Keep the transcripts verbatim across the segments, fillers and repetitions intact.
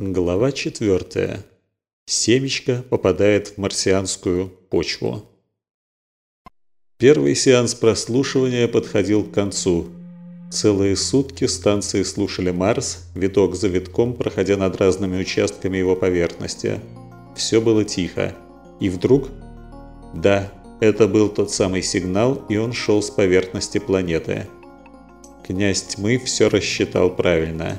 Глава четвертая. Семечко попадает в марсианскую почву. Первый сеанс прослушивания подходил к концу. Целые сутки станции слушали Марс, виток за витком, проходя над разными участками его поверхности. Все было тихо. И вдруг... Да, это был тот самый сигнал, и он шел с поверхности планеты. Князь Тьмы все рассчитал правильно.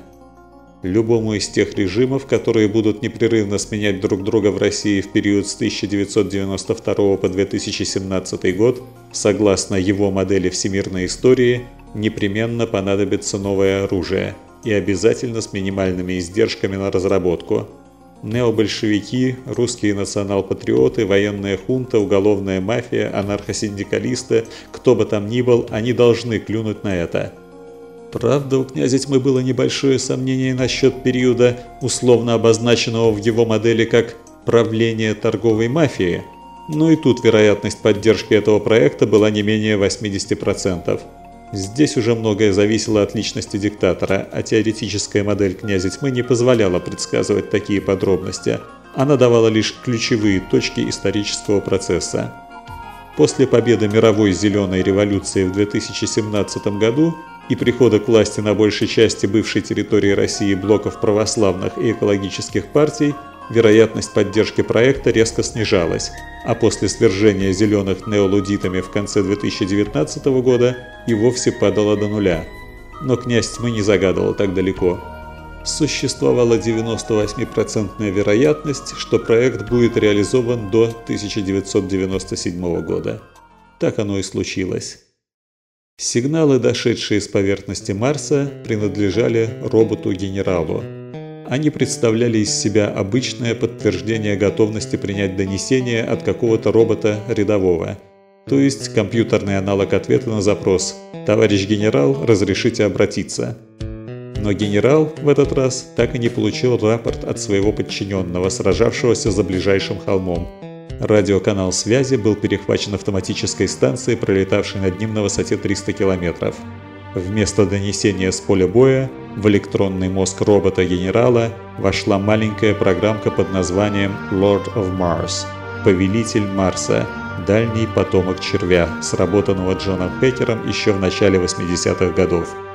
Любому из тех режимов, которые будут непрерывно сменять друг друга в России в период с тысяча девятьсот девяносто второго по две тысячи семнадцатый год, согласно его модели всемирной истории, непременно понадобится новое оружие, и обязательно с минимальными издержками на разработку. Необольшевики, русские национал-патриоты, военная хунта, уголовная мафия, анархосиндикалисты, кто бы там ни был, они должны клюнуть на это. Правда, у князя Тьмы было небольшое сомнение насчет периода, условно обозначенного в его модели как «правление торговой мафии», но и тут вероятность поддержки этого проекта была не менее восемьдесят процентов. Здесь уже многое зависело от личности диктатора, а теоретическая модель князя Тьмы не позволяла предсказывать такие подробности. Она давала лишь ключевые точки исторического процесса. После победы мировой зеленой революции в две тысячи семнадцатом году и прихода к власти на большей части бывшей территории России блоков православных и экологических партий, вероятность поддержки проекта резко снижалась, а после свержения зеленых неолудитами в конце две тысячи девятнадцатого года и вовсе падала до нуля. Но князь Тьмы не загадывал так далеко. Существовала девяносто восемь процентов вероятность, что проект будет реализован до тысяча девятьсот девяносто седьмого года. Так оно и случилось. Сигналы, дошедшие с поверхности Марса, принадлежали роботу-генералу. Они представляли из себя обычное подтверждение готовности принять донесение от какого-то робота рядового, то есть компьютерный аналог ответа на запрос «Товарищ генерал, разрешите обратиться?». Но генерал в этот раз так и не получил рапорт от своего подчиненного, сражавшегося за ближайшим холмом. Радиоканал связи был перехвачен автоматической станцией, пролетавшей над ним на высоте триста километров. Вместо донесения с поля боя в электронный мозг робота-генерала вошла маленькая программка под названием Lord of Mars – Повелитель Марса, дальний потомок червя, сработанного Джоном Хекером еще в начале восьмидесятых годов.